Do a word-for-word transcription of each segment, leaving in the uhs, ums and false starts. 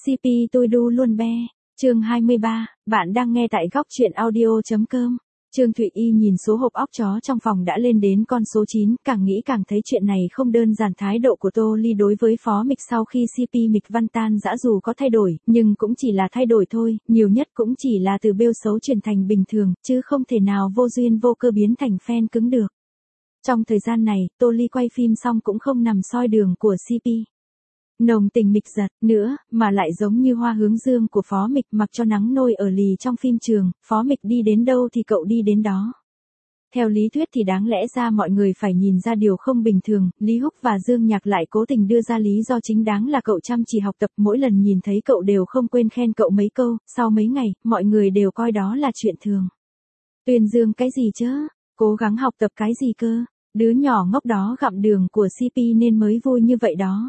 xê pê tôi đu luôn be. Chương hai mươi ba, bạn đang nghe tại góc truyện audio.com. Trương Thụy Y nhìn số hộp óc chó trong phòng đã lên đến con số chín, càng nghĩ càng thấy chuyện này không đơn giản. Thái độ của Tô Ly đối với Phó Mịch sau khi xê pê Mịch Văn tan rã dù có thay đổi, nhưng cũng chỉ là thay đổi thôi, nhiều nhất cũng chỉ là từ bêu xấu chuyển thành bình thường, chứ không thể nào vô duyên vô cơ biến thành fan cứng được. Trong thời gian này, Tô Ly quay phim xong cũng không nằm soi đường của xê pê. Nồng tình Mịch giật nữa, mà lại giống như hoa hướng dương của Phó Mịch, mặc cho nắng nôi ở lì trong phim trường, Phó Mịch đi đến đâu thì cậu đi đến đó. Theo lý thuyết thì đáng lẽ ra mọi người phải nhìn ra điều không bình thường, Lý Húc và Dương Nhạc lại cố tình đưa ra lý do chính đáng là cậu chăm chỉ học tập, mỗi lần nhìn thấy cậu đều không quên khen cậu mấy câu, sau mấy ngày, mọi người đều coi đó là chuyện thường. Tuyên dương cái gì chứ, cố gắng học tập cái gì cơ, đứa nhỏ ngốc đó gặm đường của xê pê nên mới vui như vậy đó.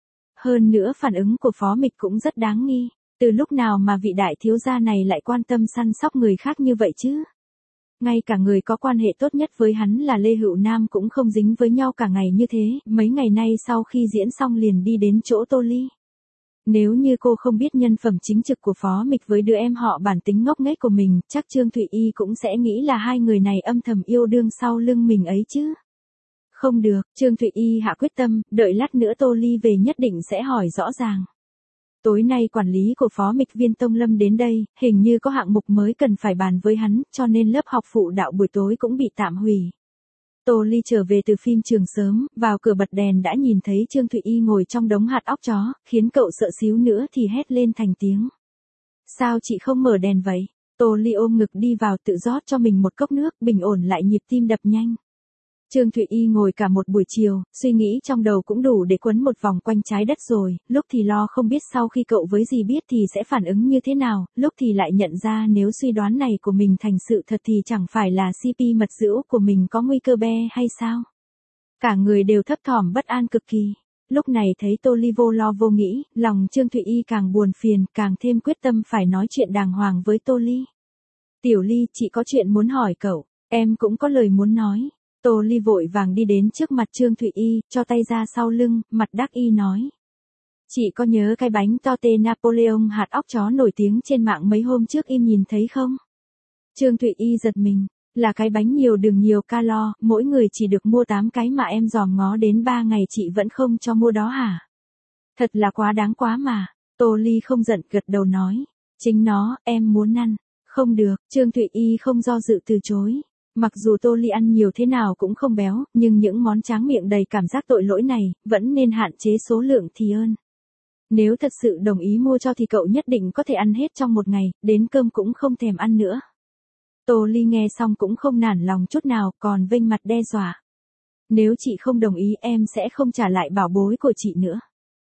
Hơn nữa phản ứng của Phó Mịch cũng rất đáng nghi, từ lúc nào mà vị đại thiếu gia này lại quan tâm săn sóc người khác như vậy chứ? Ngay cả người có quan hệ tốt nhất với hắn là Lê Hữu Nam cũng không dính với nhau cả ngày như thế, mấy ngày nay sau khi diễn xong liền đi đến chỗ Tô Ly. Nếu như cô không biết nhân phẩm chính trực của Phó Mịch với đứa em họ bản tính ngốc nghếch của mình, chắc Trương Thụy Y cũng sẽ nghĩ là hai người này âm thầm yêu đương sau lưng mình ấy chứ. Không được, Trương Thụy Y hạ quyết tâm, đợi lát nữa Tô Ly về nhất định sẽ hỏi rõ ràng. Tối nay quản lý của Phó Mịch Viên Tông Lâm đến đây, hình như có hạng mục mới cần phải bàn với hắn, cho nên lớp học phụ đạo buổi tối cũng bị tạm hủy. Tô Ly trở về từ phim trường sớm, vào cửa bật đèn đã nhìn thấy Trương Thụy Y ngồi trong đống hạt óc chó, khiến cậu sợ xíu nữa thì hét lên thành tiếng. Sao chị không mở đèn vậy? Tô Ly ôm ngực đi vào tự rót cho mình một cốc nước, bình ổn lại nhịp tim đập nhanh. Trương Thụy Y ngồi cả một buổi chiều, suy nghĩ trong đầu cũng đủ để quấn một vòng quanh trái đất rồi, lúc thì lo không biết sau khi cậu với dì biết thì sẽ phản ứng như thế nào, lúc thì lại nhận ra nếu suy đoán này của mình thành sự thật thì chẳng phải là xê pê mật dữ của mình có nguy cơ be hay sao? Cả người đều thấp thỏm bất an cực kỳ. Lúc này thấy Tô Ly vô lo vô nghĩ, lòng Trương Thụy Y càng buồn phiền, càng thêm quyết tâm phải nói chuyện đàng hoàng với Tô Ly. Tiểu Ly, chị có chuyện muốn hỏi cậu, em cũng có lời muốn nói. Tô Ly vội vàng đi đến trước mặt Trương Thụy Y, cho tay ra sau lưng, mặt đắc y nói. Chị có nhớ cái bánh torte Napoleon hạt óc chó nổi tiếng trên mạng mấy hôm trước em nhìn thấy không? Trương Thụy Y giật mình, là cái bánh nhiều đường nhiều calo, mỗi người chỉ được mua tám cái mà em dòm ngó đến ba ngày chị vẫn không cho mua đó hả? Thật là quá đáng quá mà. Tô Ly không giận gật đầu nói. Chính nó, em muốn ăn. Không được, Trương Thụy Y không do dự từ chối. Mặc dù Tô Ly ăn nhiều thế nào cũng không béo, nhưng những món tráng miệng đầy cảm giác tội lỗi này, vẫn nên hạn chế số lượng thì ơn. Nếu thật sự đồng ý mua cho thì cậu nhất định có thể ăn hết trong một ngày, đến cơm cũng không thèm ăn nữa. Tô Ly nghe xong cũng không nản lòng chút nào, còn vênh mặt đe dọa. Nếu chị không đồng ý em sẽ không trả lại bảo bối của chị nữa.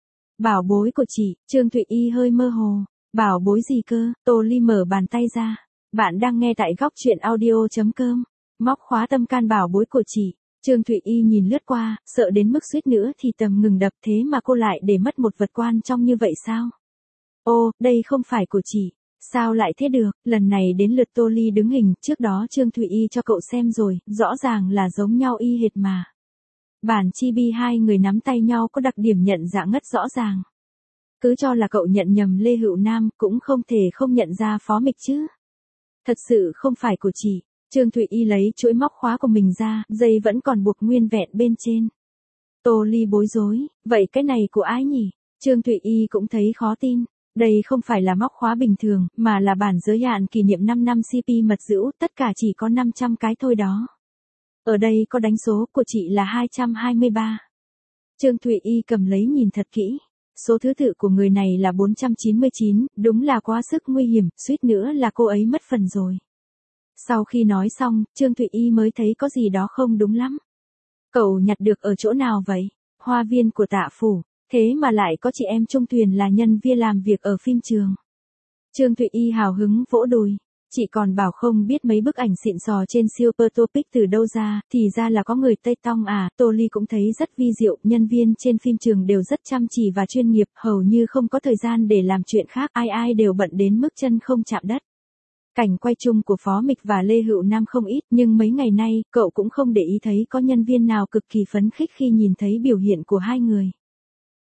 Bảo bối của chị, Trương Thụy Y hơi mơ hồ. Bảo bối gì cơ? Tô Ly mở bàn tay ra. Bạn đang nghe tại góc truyện audio.com. Móc khóa tâm can bảo bối của chị. Trương Thụy Y nhìn lướt qua, sợ đến mức suýt nữa thì tầm ngừng đập, thế mà cô lại để mất một vật quan trọng như vậy sao? Ô, đây không phải của chị. Sao lại thế được? Lần này đến lượt Tô Ly đứng hình, trước đó Trương Thụy Y cho cậu xem rồi, rõ ràng là giống nhau y hệt mà. Bản chibi hai người nắm tay nhau có đặc điểm nhận dạng ngất rõ ràng. Cứ cho là cậu nhận nhầm Lê Hữu Nam, cũng không thể không nhận ra Phó Mịch chứ. Thật sự không phải của chị. Trương Thụy Y lấy chuỗi móc khóa của mình ra, dây vẫn còn buộc nguyên vẹn bên trên. Tô Ly bối rối, vậy cái này của ai nhỉ? Trương Thụy Y cũng thấy khó tin. Đây không phải là móc khóa bình thường, mà là bản giới hạn kỷ niệm năm năm xê pê mật dữ, tất cả chỉ có năm trăm cái thôi đó. Ở đây có đánh số của chị là hai trăm hai mươi ba. Trương Thụy Y cầm lấy nhìn thật kỹ. Số thứ tự của người này là bốn trăm chín mươi chín, đúng là quá sức nguy hiểm, suýt nữa là cô ấy mất phần rồi. Sau khi nói xong, Trương Thụy Y mới thấy có gì đó không đúng lắm. Cậu nhặt được ở chỗ nào vậy? Hoa viên của Tạ Phủ, thế mà lại có chị em Trung Tuyền là nhân viên làm việc ở phim trường. Trương Thụy Y hào hứng vỗ đùi. Chị còn bảo không biết mấy bức ảnh xịn sò trên Super Topic từ đâu ra, thì ra là có người Tây Tong à. Tô Ly cũng thấy rất vi diệu, nhân viên trên phim trường đều rất chăm chỉ và chuyên nghiệp, hầu như không có thời gian để làm chuyện khác, ai ai đều bận đến mức chân không chạm đất. Cảnh quay chung của Phó Mịch và Lê Hữu Nam không ít, nhưng mấy ngày nay, cậu cũng không để ý thấy có nhân viên nào cực kỳ phấn khích khi nhìn thấy biểu hiện của hai người.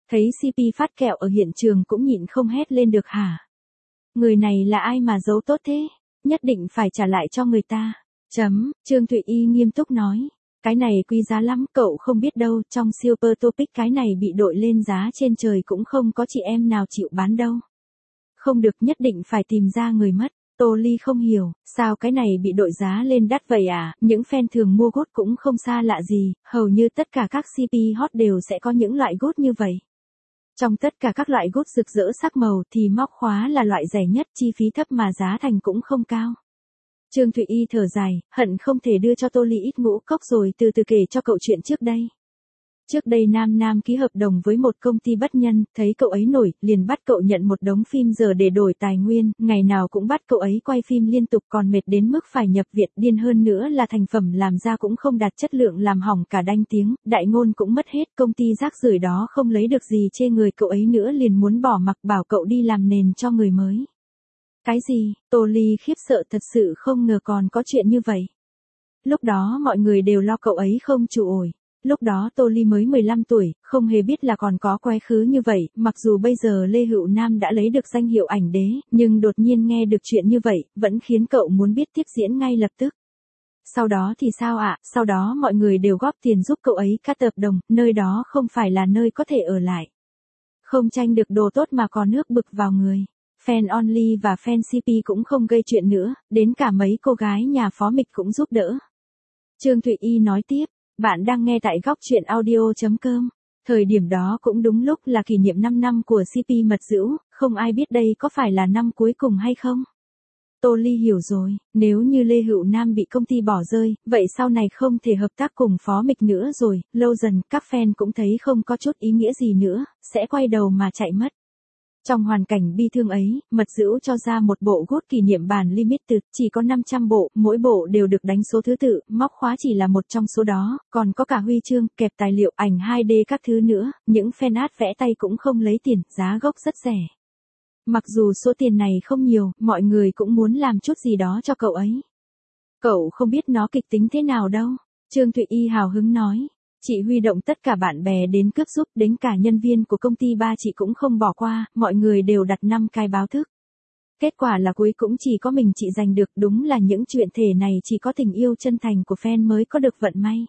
Thấy xê pê phát kẹo ở hiện trường cũng nhịn không hét lên được hả? Người này là ai mà giấu tốt thế? Nhất định phải trả lại cho người ta. Chấm, Trương Thụy Y nghiêm túc nói. Cái này quý giá lắm, cậu không biết đâu, trong Super Topic cái này bị đội lên giá trên trời cũng không có chị em nào chịu bán đâu. Không được, nhất định phải tìm ra người mất. Tô Ly không hiểu, sao cái này bị đội giá lên đắt vậy à, những fan thường mua gốt cũng không xa lạ gì, hầu như tất cả các xê pê hot đều sẽ có những loại gốt như vậy. Trong tất cả các loại gốt rực rỡ sắc màu thì móc khóa là loại rẻ nhất, chi phí thấp mà giá thành cũng không cao. Trương Thụy Y thở dài, hận không thể đưa cho Tô Ly ít ngũ cốc rồi từ từ kể cho cậu chuyện trước đây. Trước đây Nam Nam ký hợp đồng với một công ty bất nhân, thấy cậu ấy nổi, liền bắt cậu nhận một đống phim giờ để đổi tài nguyên, ngày nào cũng bắt cậu ấy quay phim liên tục còn mệt đến mức phải nhập viện, điên hơn nữa là thành phẩm làm ra cũng không đạt chất lượng, làm hỏng cả đanh tiếng, đại ngôn cũng mất hết, công ty rác rưởi đó không lấy được gì chê người cậu ấy nữa liền muốn bỏ mặc bảo cậu đi làm nền cho người mới. Cái gì? Tô Ly khiếp sợ thật sự không ngờ còn có chuyện như vậy. Lúc đó mọi người đều lo cậu ấy không trụ ổi. Lúc đó Tô Ly mới mười lăm tuổi, không hề biết là còn có quá khứ như vậy, mặc dù bây giờ Lê Hữu Nam đã lấy được danh hiệu ảnh đế, nhưng đột nhiên nghe được chuyện như vậy, vẫn khiến cậu muốn biết tiếp diễn ngay lập tức. Sau đó thì sao ạ? À? Sau đó mọi người đều góp tiền giúp cậu ấy cắt hợp đồng, nơi đó không phải là nơi có thể ở lại. Không tranh được đồ tốt mà có nước bực vào người. Fan Only và fan xê pê cũng không gây chuyện nữa, đến cả mấy cô gái nhà phó mịch cũng giúp đỡ. Trương Thụy Y nói tiếp. Bạn đang nghe tại góc truyện audio chấm com. Thời điểm đó cũng đúng lúc là kỷ niệm năm năm của xê pê Mật Dữu, không ai biết đây có phải là năm cuối cùng hay không. Tô Ly hiểu rồi, nếu như Lê Hữu Nam bị công ty bỏ rơi, vậy sau này không thể hợp tác cùng phó mịch nữa rồi, lâu dần các fan cũng thấy không có chút ý nghĩa gì nữa, sẽ quay đầu mà chạy mất. Trong hoàn cảnh bi thương ấy, Mật Dữu cho ra một bộ gốt kỷ niệm bản limited, chỉ có năm trăm bộ, mỗi bộ đều được đánh số thứ tự, móc khóa chỉ là một trong số đó, còn có cả huy chương, kẹp tài liệu, ảnh hai D các thứ nữa, những fan art vẽ tay cũng không lấy tiền, giá gốc rất rẻ. Mặc dù số tiền này không nhiều, mọi người cũng muốn làm chút gì đó cho cậu ấy. Cậu không biết nó kịch tính thế nào đâu, Trương Thụy Y hào hứng nói. Chị huy động tất cả bạn bè đến cướp giúp, đến cả nhân viên của công ty ba chị cũng không bỏ qua, mọi người đều đặt năm cái báo thức. Kết quả là cuối cũng chỉ có mình chị giành được, đúng là những chuyện thể này chỉ có tình yêu chân thành của fan mới có được vận may.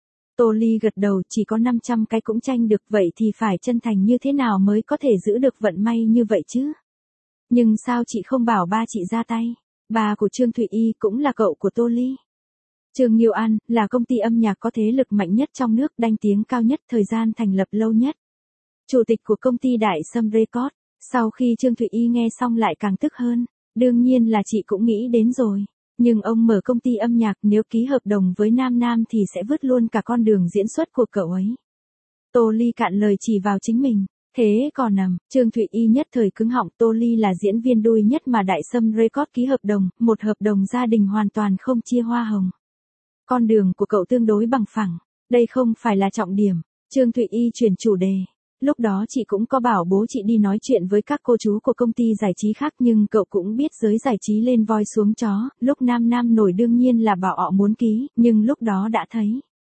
Tô Ly gật đầu, chỉ có năm trăm cái cũng tranh được, vậy thì phải chân thành như thế nào mới có thể giữ được vận may như vậy chứ? Nhưng sao chị không bảo ba chị ra tay? Ba của Trương Thụy Y cũng là cậu của Tô Ly. Trương Nghiêu An, là công ty âm nhạc có thế lực mạnh nhất trong nước, đanh tiếng cao nhất, thời gian thành lập lâu nhất. Chủ tịch của công ty Đại Sâm Record, sau khi Trương Thụy Y nghe xong lại càng tức hơn, đương nhiên là chị cũng nghĩ đến rồi. Nhưng ông mở công ty âm nhạc, nếu ký hợp đồng với Nam Nam thì sẽ vứt luôn cả con đường diễn xuất của cậu ấy. Tô Ly cạn lời chỉ vào chính mình. Thế còn nằm, Trương Thụy Y nhất thời cứng họng, Tô Ly là diễn viên đuôi nhất mà Đại Sâm Record ký hợp đồng, một hợp đồng gia đình hoàn toàn không chia hoa hồng. Con đường của cậu tương đối bằng phẳng, đây không phải là trọng điểm. Trương Thụy Y chuyển chủ đề. Lúc đó chị cũng có bảo bố chị đi nói chuyện với các cô chú của công ty giải trí khác, nhưng cậu cũng biết giới giải trí lên voi xuống chó, lúc Nam Nam nổi đương nhiên là bảo họ muốn ký, nhưng lúc đó đã thấy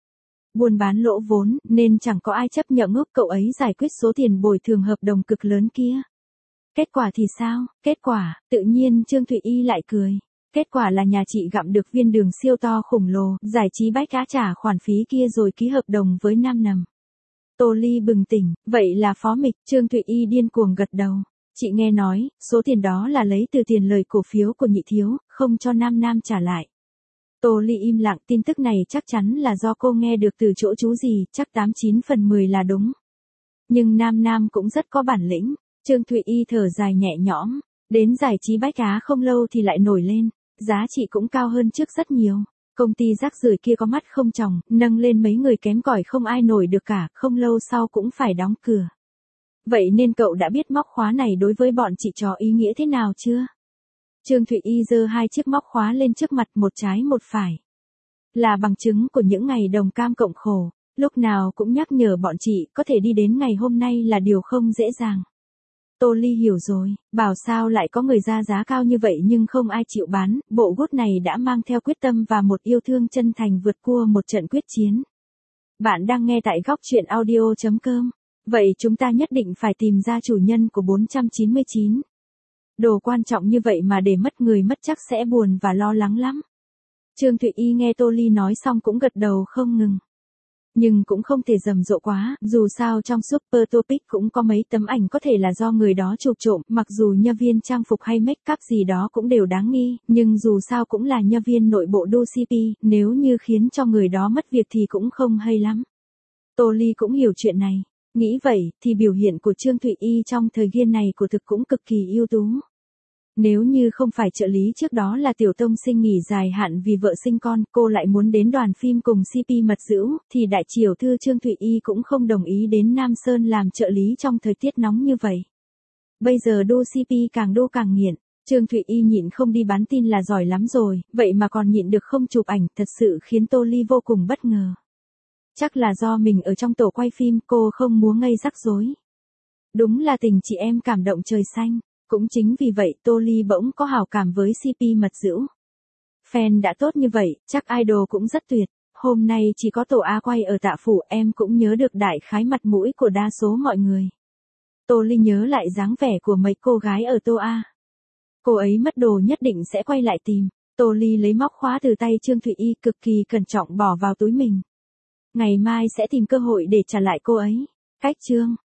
buôn bán lỗ vốn, nên chẳng có ai chấp nhận giúp cậu ấy giải quyết số tiền bồi thường hợp đồng cực lớn kia. Kết quả thì sao? Kết quả, tự nhiên Trương Thụy Y lại cười. Kết quả là nhà chị gặm được viên đường siêu to khổng lồ, giải trí bách cá trả khoản phí kia rồi ký hợp đồng với Nam Nằm. Tô Ly bừng tỉnh, vậy là phó mịch. Trương Thụy Y điên cuồng gật đầu. Chị nghe nói, số tiền đó là lấy từ tiền lời cổ phiếu của nhị thiếu, không cho Nam Nam trả lại. Tô Ly im lặng, tin tức này chắc chắn là do cô nghe được từ chỗ chú gì, chắc tám chín phần mười là đúng. Nhưng Nam Nam cũng rất có bản lĩnh. Trương Thụy Y thở dài nhẹ nhõm, đến giải trí bách cá không lâu thì lại nổi lên, giá trị cũng cao hơn trước rất nhiều. Công ty rác rưởi kia có mắt không tròng, nâng lên mấy người kém cỏi không ai nổi được cả, không lâu sau cũng phải đóng cửa. Vậy nên cậu đã biết móc khóa này đối với bọn chị trò ý nghĩa thế nào chưa? Trương Thụy Y giơ hai chiếc móc khóa lên trước mặt, một trái một phải. Là bằng chứng của những ngày đồng cam cộng khổ, lúc nào cũng nhắc nhở bọn chị có thể đi đến ngày hôm nay là điều không dễ dàng. Tô Ly hiểu rồi, bảo sao lại có người ra giá cao như vậy nhưng không ai chịu bán, bộ gốt này đã mang theo quyết tâm và một yêu thương chân thành vượt qua một trận quyết chiến. Bạn đang nghe tại góc truyện audio chấm com. Vậy chúng ta nhất định phải tìm ra chủ nhân của bốn trăm chín mươi chín. Đồ quan trọng như vậy mà để mất người mất chắc sẽ buồn và lo lắng lắm. Trương Thụy Y nghe Tô Ly nói xong cũng gật đầu không ngừng. Nhưng cũng không thể rầm rộ quá, dù sao trong Super Topic cũng có mấy tấm ảnh có thể là do người đó chụp trộm, mặc dù nhân viên trang phục hay make up gì đó cũng đều đáng nghi, nhưng dù sao cũng là nhân viên nội bộ đu xê pê, nếu như khiến cho người đó mất việc thì cũng không hay lắm. Tô Ly cũng hiểu chuyện này, nghĩ vậy thì biểu hiện của Trương Thụy Y trong thời gian này của thực cũng cực kỳ ưu tú. Nếu như không phải trợ lý trước đó là Tiểu Tông Sinh nghỉ dài hạn vì vợ sinh con, cô lại muốn đến đoàn phim cùng xê pê mật dữ, thì đại triều thư Trương Thụy Y cũng không đồng ý đến Nam Sơn làm trợ lý trong thời tiết nóng như vậy. Bây giờ đu xê pê càng đu càng nghiện, Trương Thụy Y nhịn không đi bán tin là giỏi lắm rồi, vậy mà còn nhịn được không chụp ảnh, thật sự khiến Tô Ly vô cùng bất ngờ. Chắc là do mình ở trong tổ quay phim, cô không muốn ngây rắc rối. Đúng là tình chị em cảm động trời xanh. Cũng chính vì vậy Tô Ly bỗng có hảo cảm với xê pê mật dữ. Fan đã tốt như vậy, chắc idol cũng rất tuyệt. Hôm nay chỉ có tổ A quay ở Tạ Phủ, em cũng nhớ được đại khái mặt mũi của đa số mọi người. Tô Ly nhớ lại dáng vẻ của mấy cô gái ở Tô A. Cô ấy mất đồ nhất định sẽ quay lại tìm. Tô Ly lấy móc khóa từ tay Trương Thụy Y cực kỳ cẩn trọng bỏ vào túi mình. Ngày mai sẽ tìm cơ hội để trả lại cô ấy. Cách chương